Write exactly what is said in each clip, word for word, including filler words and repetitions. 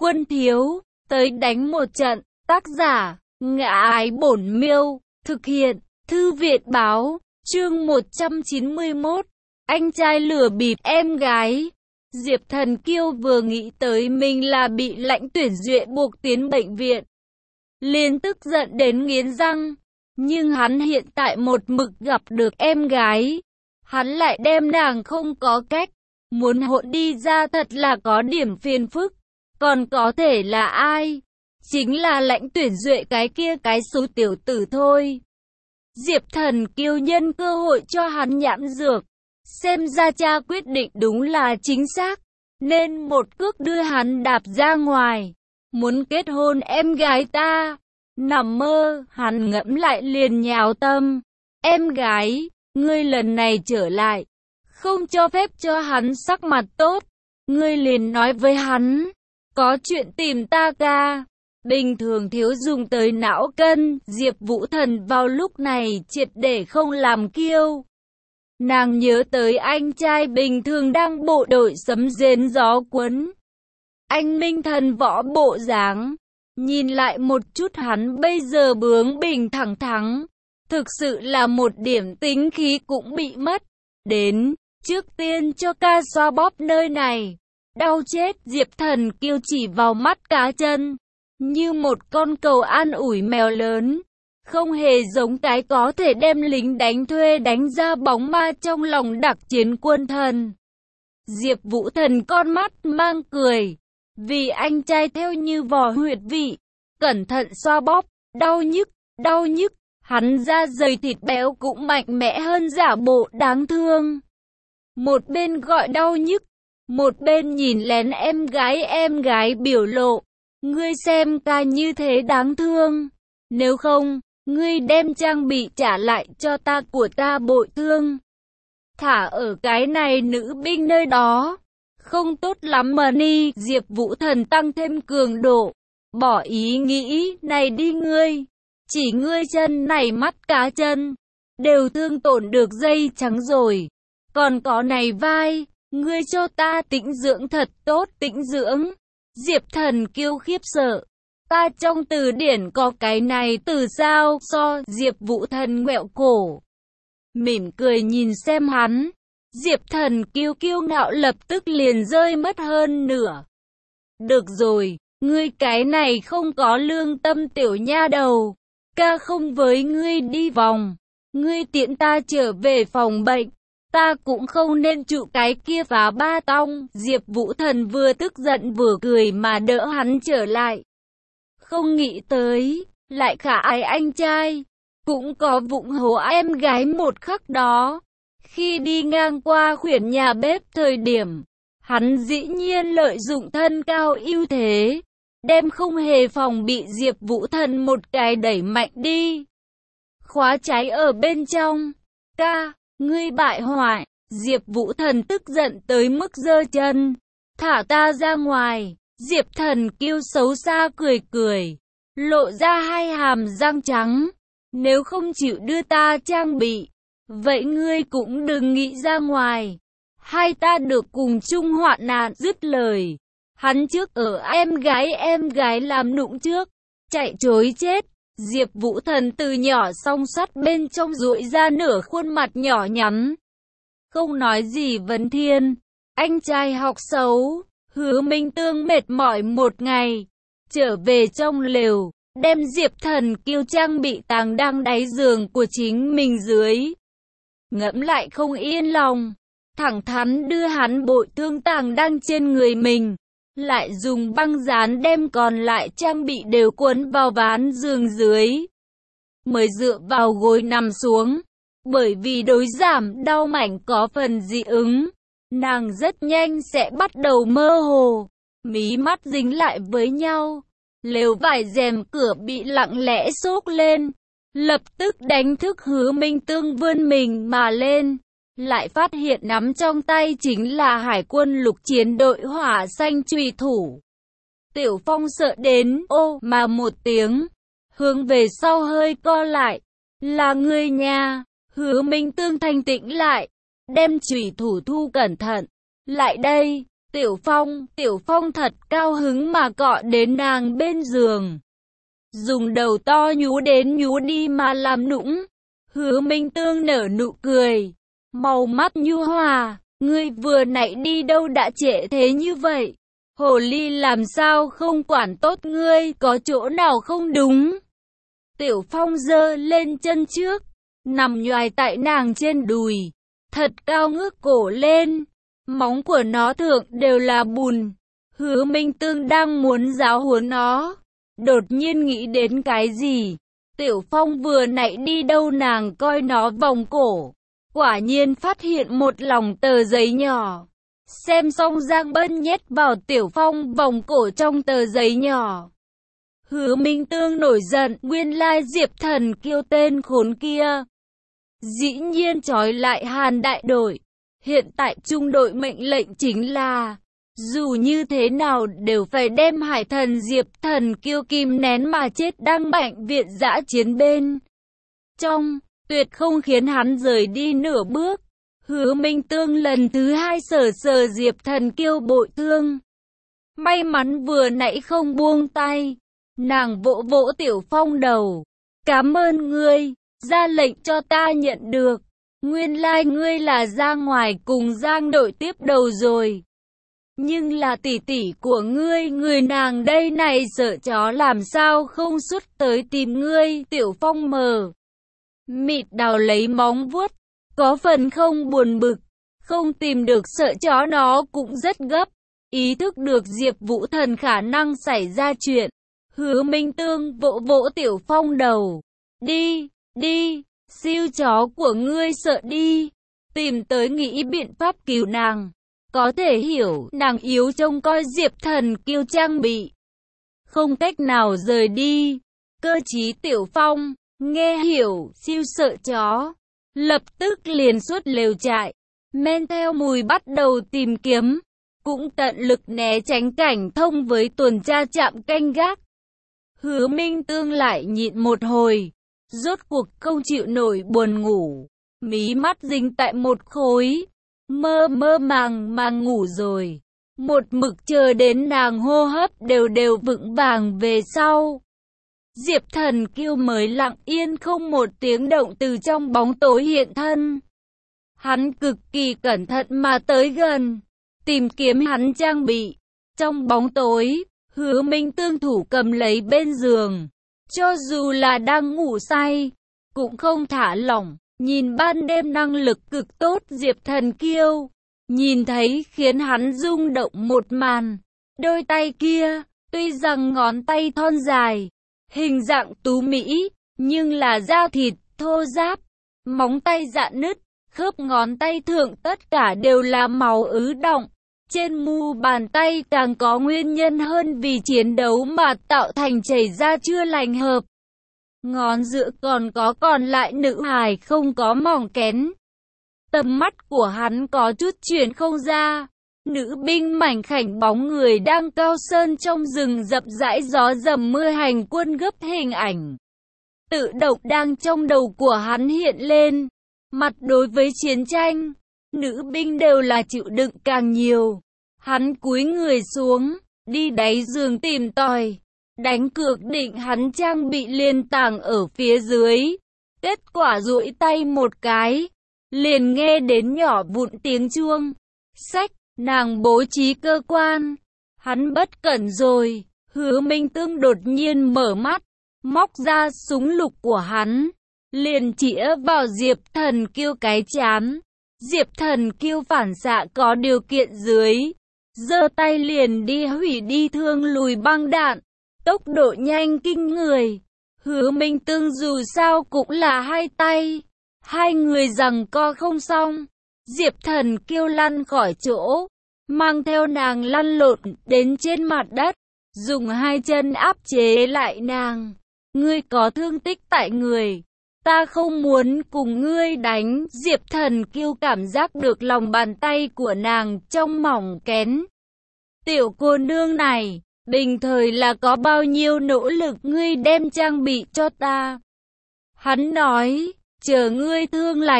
Quân thiếu, tới đánh một trận. Tác giả, Ngã Ái Bổn Miêu. Thực hiện, Thư viện báo. Chương một trăm chín mươi mốt. Anh trai lừa bịp em gái. Diệp Thần Kiêu vừa nghĩ tới mình là bị lãnh tuyển duyệt buộc tiến bệnh viện, liền tức giận đến nghiến răng. Nhưng hắn hiện tại một mực gặp được em gái, hắn lại đem nàng không có cách, muốn hỗn đi ra thật là có điểm phiền phức. Còn có thể là ai? Chính là lãnh tuyển duyệt cái kia cái số tiểu tử thôi. Diệp Thần Kiêu nhân cơ hội cho hắn nhãn dược. Xem ra cha quyết định đúng là chính xác, nên một cước đưa hắn đạp ra ngoài. Muốn kết hôn em gái ta? Nằm mơ, hắn ngẫm lại liền nhào tâm. Em gái, ngươi lần này trở lại, không cho phép cho hắn sắc mặt tốt. Ngươi liền nói với hắn, có chuyện tìm ta ca. Bình thường thiếu dùng tới não cân. Diệp Vũ Thần vào lúc này triệt để không làm kiêu. Nàng nhớ tới anh trai bình thường đang bộ đội sấm rền gió cuốn, anh minh thần võ bộ dáng. Nhìn lại một chút hắn bây giờ bướng bỉnh thẳng thắn, thực sự là một điểm tính khí cũng bị mất. Đến, trước tiên cho ca xoa bóp nơi này. Đau chết. Diệp Thần Kiêu chỉ vào mắt cá chân, như một con cầu an ủi mèo lớn. Không hề giống cái có thể đem lính đánh thuê đánh ra bóng ma trong lòng đặc chiến quân thần. Diệp Vũ Thần con mắt mang cười, vì anh trai theo như vò huyệt vị, cẩn thận xoa bóp. Đau nhức, đau nhức. Hắn da dày thịt béo cũng mạnh mẽ hơn giả bộ đáng thương. Một bên gọi đau nhức, một bên nhìn lén em gái. Em gái biểu lộ, ngươi xem ca như thế đáng thương, nếu không ngươi đem trang bị trả lại cho ta, của ta bội thương. Thả ở cái này nữ binh nơi đó, không tốt lắm mà ni. Diệp Vũ Thần tăng thêm cường độ, bỏ ý nghĩ này đi ngươi. Chỉ ngươi chân này mắt cá chân, đều thương tổn được dây trắng rồi. Còn có này vai, ngươi cho ta tĩnh dưỡng thật tốt, tĩnh dưỡng. Diệp Thần Kiêu khiếp sợ. Ta trong từ điển có cái này từ sao? So. Diệp Vũ Thần ngoẹo cổ, mỉm cười nhìn xem hắn. Diệp Thần Kiêu kiêu ngạo lập tức liền rơi mất hơn nửa. Được rồi, ngươi cái này không có lương tâm tiểu nha đầu, ca không với ngươi đi vòng. Ngươi tiễn ta trở về phòng bệnh, ta cũng không nên trụ cái kia phá ba tong. Diệp Vũ Thần vừa tức giận vừa cười mà đỡ hắn trở lại. Không nghĩ tới, lại khả ái anh trai, cũng có vụng hố em gái một khắc đó. Khi đi ngang qua khuyển nhà bếp thời điểm, hắn dĩ nhiên lợi dụng thân cao ưu thế, đem không hề phòng bị Diệp Vũ Thần một cái đẩy mạnh đi. Khóa trái ở bên trong. Ca, ngươi bại hoại. Diệp Vũ Thần tức giận tới mức giơ chân. Thả ta ra ngoài. Diệp Thần Kiêu xấu xa cười cười, lộ ra hai hàm răng trắng. Nếu không chịu đưa ta trang bị, vậy ngươi cũng đừng nghĩ ra ngoài. Hai ta được cùng chung hoạn nạn. Dứt lời, hắn trước ở em gái em gái làm nụng trước, chạy trối chết. Diệp Vũ Thần từ nhỏ song sắt bên trong duỗi ra nửa khuôn mặt nhỏ nhắn. Không nói gì vấn thiên, anh trai học xấu. Hứa Minh Tương mệt mỏi một ngày, trở về trong lều, đem Diệp Thần Kiêu trang bị tàng đang đáy giường của chính mình dưới. Ngẫm lại không yên lòng, thẳng thắn đưa hắn bội thương tàng đang trên người mình, lại dùng băng dán đem còn lại trang bị đều cuốn vào ván giường dưới. Mới dựa vào gối nằm xuống, bởi vì đối giảm đau mảnh có phần dị ứng, nàng rất nhanh sẽ bắt đầu mơ hồ, mí mắt dính lại với nhau. Lều vải rèm cửa bị lặng lẽ xốc lên, lập tức đánh thức Hứa Minh Tương vươn mình mà lên, lại phát hiện nắm trong tay chính là Hải quân lục chiến đội hỏa xanh chùy thủ. Tiểu Phong sợ đến ô mà một tiếng, hướng về sau hơi co lại. Là ngươi nha. Hứa Minh Tương thanh tĩnh lại, đem chùy thủ thu cẩn thận. Lại đây. Tiểu Phong, Tiểu Phong thật cao hứng mà cọ đến nàng bên giường. Dùng đầu to nhú đến nhú đi mà làm nũng. Hứa Minh Tương nở nụ cười. Màu mắt nhu hòa, ngươi vừa nãy đi đâu đã trễ thế như vậy? Hồ ly làm sao không quản tốt ngươi, có chỗ nào không đúng? Tiểu Phong giơ lên chân trước, nằm nhoài tại nàng trên đùi, thật cao ngước cổ lên, móng của nó thượng đều là bùn. Hứa Minh Tương đang muốn giáo huấn nó, đột nhiên nghĩ đến cái gì. Tiểu Phong vừa nãy đi đâu nàng coi nó vòng cổ, quả nhiên phát hiện một lỏng tờ giấy nhỏ. Xem xong Giang Bân nhét vào Tiểu Phong vòng cổ trong tờ giấy nhỏ. Hứa Minh Tương nổi giận, nguyên lai Diệp Thần Kiêu tên khốn kia. Dĩ nhiên trói lại Hàn đại đội. Hiện tại trung đội mệnh lệnh chính là, dù như thế nào đều phải đem Hải Thần Diệp Thần Kiêu kìm nén mà chết đang bệnh viện dã chiến bên trong, tuyệt không khiến hắn rời đi nửa bước. Hứa Minh Tương lần thứ hai sờ sờ Diệp Thần Kiêu bội thương. May mắn vừa nãy không buông tay. Nàng vỗ vỗ Tiểu Phong đầu. Cảm ơn ngươi, ra lệnh cho ta nhận được. Nguyên lai ngươi là ra ngoài cùng Giang đội tiếp đầu rồi. Nhưng là tỷ tỷ của ngươi, người nàng đây này sợ chó làm sao không xuất tới tìm ngươi. Tiểu Phong mờ mịt đào lấy móng vuốt, có phần không buồn bực, không tìm được sợ chó nó cũng rất gấp, ý thức được Diệp Vũ Thần khả năng xảy ra chuyện. Hứa Minh Tương vỗ vỗ Tiểu Phong đầu, đi, đi, siêu chó của ngươi sợ đi, tìm tới nghĩ biện pháp cứu nàng. Có thể hiểu nàng yếu trông coi Diệp Thần Kiêu trang bị, không cách nào rời đi. Cơ trí Tiểu Phong nghe hiểu siêu sợ chó, lập tức liền xuất lều trại, men theo mùi bắt đầu tìm kiếm, cũng tận lực né tránh cảnh thông với tuần tra trạm canh gác. Hứa Minh Tương lại nhịn một hồi, rốt cuộc không chịu nổi buồn ngủ, mí mắt dính tại một khối, mơ mơ màng màng ngủ rồi. Một mực chờ đến nàng hô hấp đều đều vững vàng về sau, Diệp Thần Kiêu mới lặng yên không một tiếng động từ trong bóng tối hiện thân. Hắn cực kỳ cẩn thận mà tới gần, tìm kiếm hắn trang bị. Trong bóng tối, Hứa Minh Tương thủ cầm lấy bên giường, cho dù là đang ngủ say, cũng không thả lỏng, nhìn ban đêm năng lực cực tốt Diệp Thần Kiêu, nhìn thấy khiến hắn rung động một màn. Đôi tay kia, tuy rằng ngón tay thon dài, hình dạng tú mỹ, nhưng là da thịt thô ráp, móng tay rạn nứt, khớp ngón tay thượng tất cả đều là máu ứ đọng. Trên mu bàn tay càng có nguyên nhân hơn vì chiến đấu mà tạo thành chảy ra chưa lành hợp. Ngón giữa còn có còn lại nữ hài không có mỏng kén. Tầm mắt của hắn có chút chuyển không ra. Nữ binh mảnh khảnh bóng người đang cao sơn trong rừng rậm rãi gió dầm mưa hành quân gấp hình ảnh. Tự động đang trong đầu của hắn hiện lên. Mặt đối với chiến tranh, nữ binh đều là chịu đựng càng nhiều. Hắn cúi người xuống, đi đáy giường tìm tòi. Đánh cược định hắn trang bị liên tàng ở phía dưới. Kết quả duỗi tay một cái, liền nghe đến nhỏ vụn tiếng chuông. Sách, nàng bố trí cơ quan. Hắn bất cẩn rồi. Hứa Minh Tương đột nhiên mở mắt, móc ra súng lục của hắn, liền chĩa vào Diệp Thần Kiêu cái trán. Diệp Thần Kiêu phản xạ có điều kiện dưới, giơ tay liền đi hủy đi thương lùi băng đạn, tốc độ nhanh kinh người. Hứa Minh Tương dù sao cũng là hai tay, hai người giằng co không xong. Diệp Thần Kiêu lăn khỏi chỗ, mang theo nàng lăn lộn đến trên mặt đất, dùng hai chân áp chế lại nàng. Ngươi có thương tích tại người, ta không muốn cùng ngươi đánh. Diệp Thần Kiêu cảm giác được lòng bàn tay của nàng trong mỏng kén. Tiểu cô nương này, bình thời là có bao nhiêu nỗ lực ngươi đem trang bị cho ta. Hắn nói, chờ ngươi thương lành,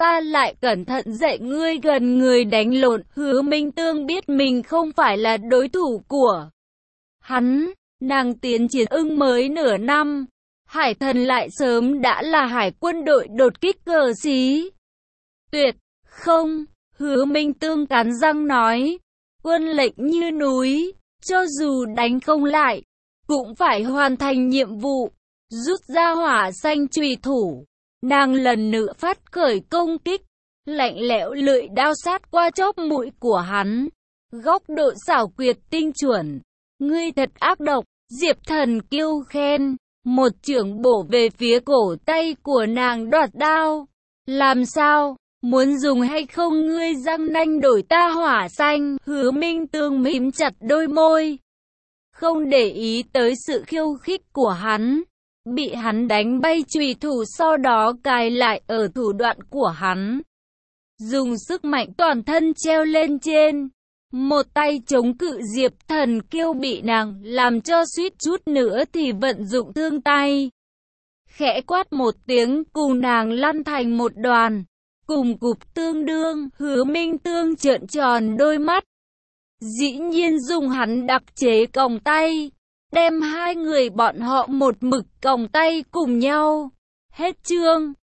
ta lại cẩn thận dạy ngươi gần người đánh lộn. Hứa Minh Tương biết mình không phải là đối thủ của hắn, nàng tiến chiến ưng mới nửa năm, hải thần lại sớm đã là hải quân đội đột kích cờ xí. Tuyệt không, Hứa Minh Tương cắn răng nói, quân lệnh như núi, cho dù đánh không lại, cũng phải hoàn thành nhiệm vụ. Rút ra hỏa xanh chùy thủ, nàng lần nữa phát khởi công kích, lạnh lẽo lưỡi đao sát qua chóp mũi của hắn, góc độ xảo quyệt tinh chuẩn. Ngươi thật ác độc, Diệp Thần Kiêu khen, một chưởng bổ về phía cổ tay của nàng đoạt đao. Làm sao, muốn dùng hay không? Ngươi răng nanh đổi ta hỏa xanh. Hứa Minh Tương mím chặt đôi môi, không để ý tới sự khiêu khích của hắn. Bị hắn đánh bay chùy thủ, sau đó cài lại ở thủ đoạn của hắn, dùng sức mạnh toàn thân treo lên trên, một tay chống cự. Diệp Thần Kiêu bị nàng làm cho suýt chút nữa thì vận dụng thương tay, khẽ quát một tiếng cùng nàng lăn thành một đoàn, cùng cục tương đương. Hứa Minh Tương trợn tròn đôi mắt, dĩ nhiên dùng hắn đặc chế còng tay, đem hai người bọn họ một mực còng tay cùng nhau. Hết chương.